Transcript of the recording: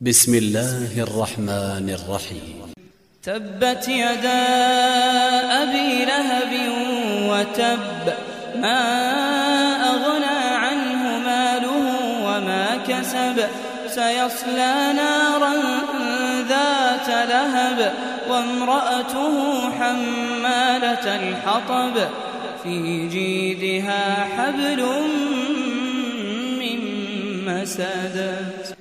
بسم الله الرحمن الرحيم. تبت يدا أبي لهب وتب، ما أغنى عنه ماله وما كسب، سيصلى نارا ذات لهب وامرأته حمالة الحطب، في جيدها حبل من مسد.